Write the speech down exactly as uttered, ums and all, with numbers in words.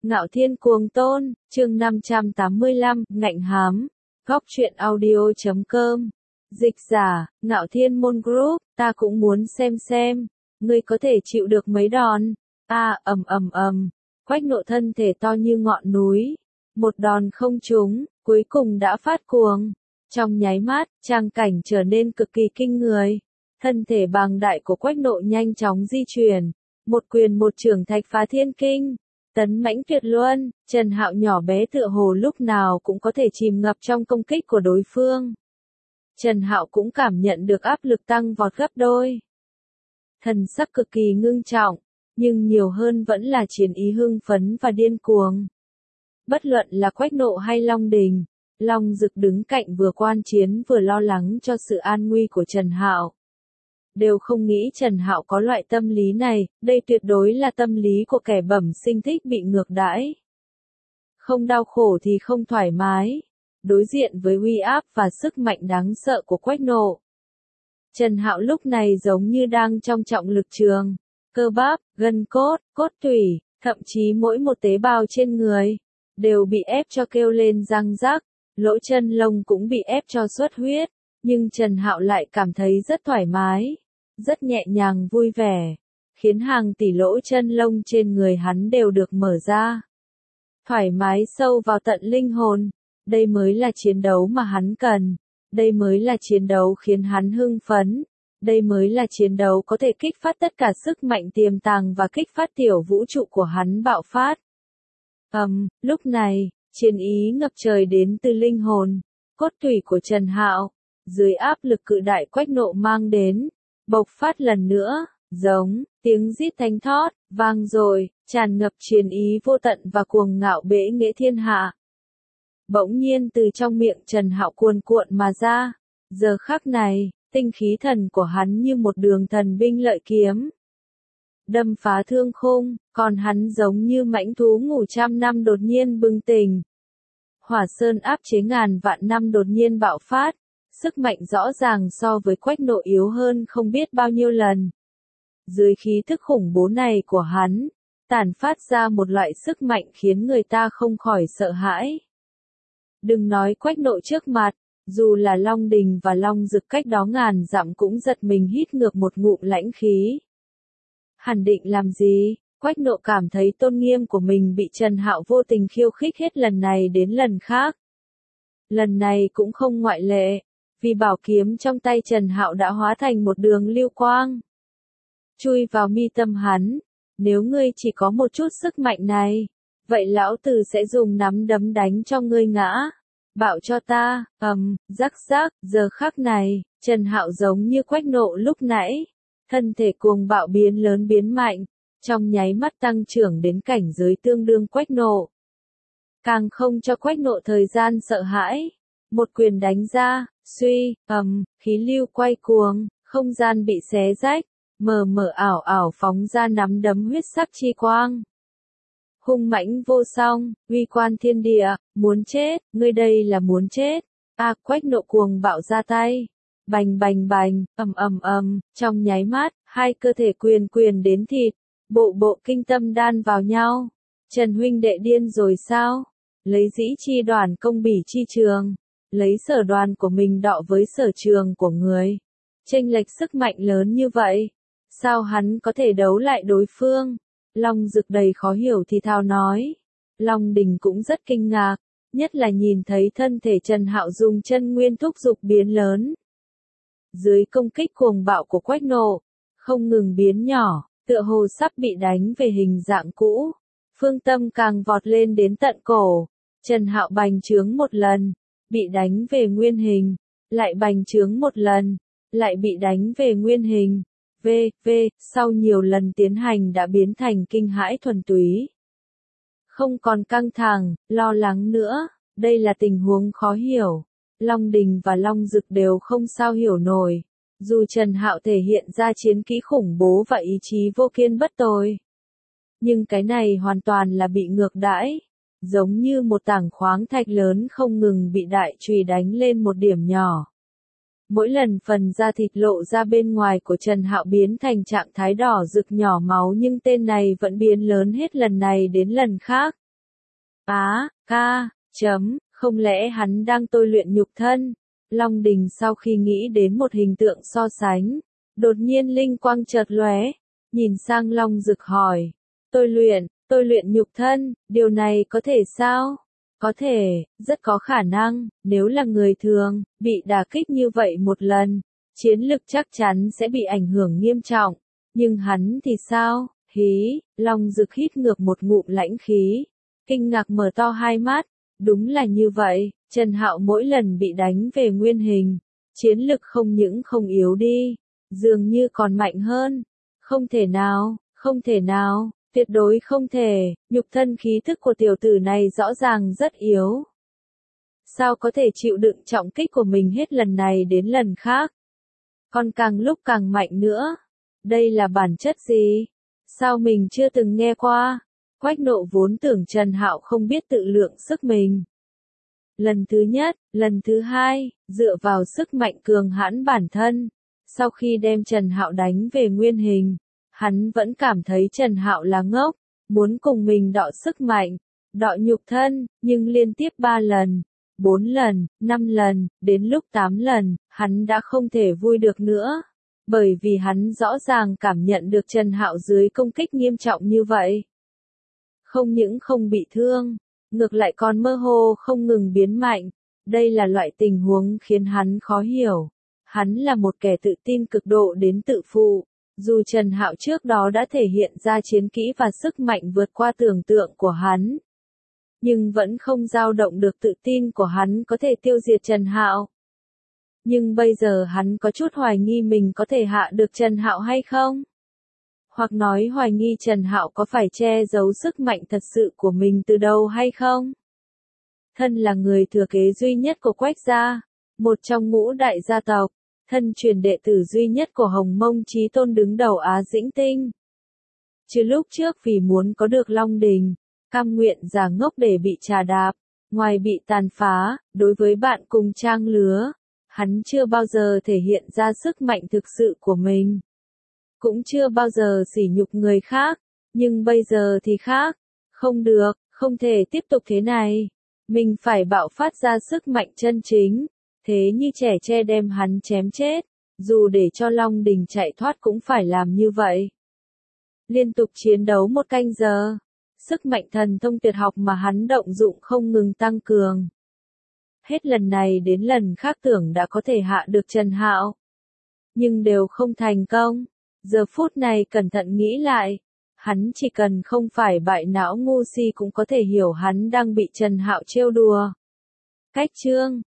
Ngạo Thiên Cuồng Tôn, chương năm trăm tám mươi lăm, ngạnh hám, góc truyện audio chấm com. Dịch giả, Ngạo Thiên Môn Group, ta cũng muốn xem xem, ngươi có thể chịu được mấy đòn. A, ầm ầm ầm, Quách Nộ thân thể to như ngọn núi, một đòn không trúng, cuối cùng đã phát cuồng. Trong nháy mắt, trang cảnh trở nên cực kỳ kinh người. Thân thể bàng đại của Quách Nộ nhanh chóng di chuyển, một quyền một chưởng thạch phá thiên kinh, tấn mãnh tuyệt luân. Trần Hạo nhỏ bé tựa hồ lúc nào cũng có thể chìm ngập trong công kích của đối phương. Trần Hạo cũng cảm nhận được áp lực tăng vọt gấp đôi. Thần sắc cực kỳ ngưng trọng, nhưng nhiều hơn vẫn là chiến ý hưng phấn và điên cuồng. Bất luận là Quách Nộ hay Long Đình, Long Dực đứng cạnh vừa quan chiến vừa lo lắng cho sự an nguy của Trần Hạo. Đều không nghĩ Trần Hạo có loại tâm lý này, đây tuyệt đối là tâm lý của kẻ bẩm sinh thích bị ngược đãi. Không đau khổ thì không thoải mái. Đối diện với uy áp và sức mạnh đáng sợ của Quách Nộ, Trần Hạo lúc này giống như đang trong trọng lực trường. Cơ bắp, gân cốt, cốt tủy, thậm chí mỗi một tế bào trên người đều bị ép cho kêu lên răng rắc, lỗ chân lông cũng bị ép cho xuất huyết, nhưng Trần Hạo lại cảm thấy rất thoải mái, rất nhẹ nhàng vui vẻ, khiến hàng tỷ lỗ chân lông trên người hắn đều được mở ra. Thoải mái sâu vào tận linh hồn, đây mới là chiến đấu mà hắn cần, đây mới là chiến đấu khiến hắn hưng phấn. Đây mới là chiến đấu có thể kích phát tất cả sức mạnh tiềm tàng và kích phát tiểu vũ trụ của hắn bạo phát. Ầm, um, lúc này, chiến ý ngập trời đến từ linh hồn, cốt tủy của Trần Hạo, dưới áp lực cự đại Quách Nộ mang đến, bộc phát lần nữa, giống, tiếng rít thánh thót, vang rồi, tràn ngập chiến ý vô tận và cuồng ngạo bẽ nghệ thiên hạ. Bỗng nhiên từ trong miệng Trần Hạo cuồn cuộn mà ra, giờ khắc này, tinh khí thần của hắn như một đường thần binh lợi kiếm, đâm phá thương khung, còn hắn giống như mãnh thú ngủ trăm năm đột nhiên bừng tỉnh. Hỏa sơn áp chế ngàn vạn năm đột nhiên bạo phát, sức mạnh rõ ràng so với Quách Nộ yếu hơn không biết bao nhiêu lần. Dưới khí thức khủng bố này của hắn, tản phát ra một loại sức mạnh khiến người ta không khỏi sợ hãi. Đừng nói Quách Nộ trước mặt, dù là Long Đình và Long Dực cách đó ngàn dặm cũng giật mình hít ngược một ngụm lãnh khí. Hắn định làm gì? Quách Nộ cảm thấy tôn nghiêm của mình bị Trần Hạo vô tình khiêu khích hết lần này đến lần khác. Lần này cũng không ngoại lệ, vì bảo kiếm trong tay Trần Hạo đã hóa thành một đường lưu quang, chui vào mi tâm hắn. Nếu ngươi chỉ có một chút sức mạnh này, vậy lão tử sẽ dùng nắm đấm đánh cho ngươi ngã. Bạo cho ta, ầm, um, rắc rắc, giờ khắc này, Trần Hạo giống như Quách Nộ lúc nãy, thân thể cuồng bạo biến lớn biến mạnh, trong nháy mắt tăng trưởng đến cảnh giới tương đương Quách Nộ. Càng không cho Quách Nộ thời gian sợ hãi, một quyền đánh ra, suy, ầm, um, khí lưu quay cuồng, không gian bị xé rách, mờ mờ ảo ảo phóng ra nắm đấm huyết sắc chi quang. Hung mãnh vô song, uy quan thiên địa, muốn chết, ngươi đây là muốn chết. A, à, Quách Nộ cuồng bạo ra tay, bành bành bành, ầm ầm ầm, trong nháy mắt, hai cơ thể quyền quyền đến thịt, bộ bộ kinh tâm đan vào nhau. Trần huynh đệ điên rồi sao? Lấy dĩ chi đoàn công bỉ chi trường, lấy sở đoàn của mình đọ với sở trường của người. Chênh lệch sức mạnh lớn như vậy, sao hắn có thể đấu lại đối phương? Long Dực đầy khó hiểu thì thào nói. Long Đình cũng rất kinh ngạc, nhất là nhìn thấy thân thể Trần Hạo dùng chân nguyên thúc dục biến lớn. Dưới công kích cuồng bạo của Quách Nộ, không ngừng biến nhỏ, tựa hồ sắp bị đánh về hình dạng cũ. Phương tâm càng vọt lên đến tận cổ. Trần Hạo bành trướng một lần, bị đánh về nguyên hình, lại bành trướng một lần, lại bị đánh về nguyên hình. V, V, sau nhiều lần tiến hành đã biến thành kinh hãi thuần túy. Không còn căng thẳng, lo lắng nữa, đây là tình huống khó hiểu. Long Đình và Long Dực đều không sao hiểu nổi. Dù Trần Hạo thể hiện ra chiến kỹ khủng bố và ý chí vô kiên bất tồi, nhưng cái này hoàn toàn là bị ngược đãi. Giống như một tảng khoáng thạch lớn không ngừng bị đại chùy đánh lên một điểm nhỏ. Mỗi lần phần da thịt lộ ra bên ngoài của Trần Hạo biến thành trạng thái đỏ rực nhỏ máu, nhưng tên này vẫn biến lớn hết lần này đến lần khác. Á, ca, chấm, không lẽ hắn đang tôi luyện nhục thân? Long Đình sau khi nghĩ đến một hình tượng so sánh, đột nhiên linh quang chợt lóe, nhìn sang Long Dực hỏi, tôi luyện, tôi luyện nhục thân, điều này có thể sao? Có thể, rất có khả năng, nếu là người thường, bị đả kích như vậy một lần, chiến lực chắc chắn sẽ bị ảnh hưởng nghiêm trọng, nhưng hắn thì sao? Hí, Long Dực hít ngược một ngụm lãnh khí, kinh ngạc mở to hai mắt, đúng là như vậy, Trần Hạo mỗi lần bị đánh về nguyên hình, chiến lực không những không yếu đi, dường như còn mạnh hơn, không thể nào, không thể nào, tuyệt đối không thể, nhục thân khí thức của tiểu tử này rõ ràng rất yếu. Sao có thể chịu đựng trọng kích của mình hết lần này đến lần khác? Còn càng lúc càng mạnh nữa. Đây là bản chất gì? Sao mình chưa từng nghe qua? Quách Nộ vốn tưởng Trần Hạo không biết tự lượng sức mình. Lần thứ nhất, lần thứ hai, dựa vào sức mạnh cường hãn bản thân, sau khi đem Trần Hạo đánh về nguyên hình, hắn vẫn cảm thấy Trần Hạo là ngốc, muốn cùng mình đọ sức mạnh, đọ nhục thân, nhưng liên tiếp ba lần, bốn lần, năm lần, đến lúc tám lần, hắn đã không thể vui được nữa, bởi vì hắn rõ ràng cảm nhận được Trần Hạo dưới công kích nghiêm trọng như vậy. Không những không bị thương, ngược lại còn mơ hồ không ngừng biến mạnh, đây là loại tình huống khiến hắn khó hiểu. Hắn là một kẻ tự tin cực độ đến tự phụ, dù Trần Hạo trước đó đã thể hiện ra chiến kỹ và sức mạnh vượt qua tưởng tượng của hắn, nhưng vẫn không dao động được tự tin của hắn có thể tiêu diệt Trần Hạo. Nhưng bây giờ hắn có chút hoài nghi mình có thể hạ được Trần Hạo hay không? Hoặc nói hoài nghi Trần Hạo có phải che giấu sức mạnh thật sự của mình từ đầu hay không? Thân là người thừa kế duy nhất của Quách gia, một trong ngũ đại gia tộc, thân truyền đệ tử duy nhất của Hồng Mông Chí Tôn đứng đầu Á Dĩnh Tinh. Chứ lúc trước vì muốn có được Long Đình, cam nguyện giả ngốc để bị trà đạp, ngoài bị tàn phá, đối với bạn cùng trang lứa, hắn chưa bao giờ thể hiện ra sức mạnh thực sự của mình. Cũng chưa bao giờ sỉ nhục người khác, nhưng bây giờ thì khác, không được, không thể tiếp tục thế này. Mình phải bạo phát ra sức mạnh chân chính, thế như trẻ tre đem hắn chém chết, dù để cho Long Đình chạy thoát cũng phải làm như vậy. Liên tục chiến đấu một canh giờ, sức mạnh thần thông tuyệt học mà hắn động dụng không ngừng tăng cường. Hết lần này đến lần khác tưởng đã có thể hạ được Trần Hạo, nhưng đều không thành công. Giờ phút này cẩn thận nghĩ lại, hắn chỉ cần không phải bại não ngu si cũng có thể hiểu hắn đang bị Trần Hạo trêu đùa. Cách chương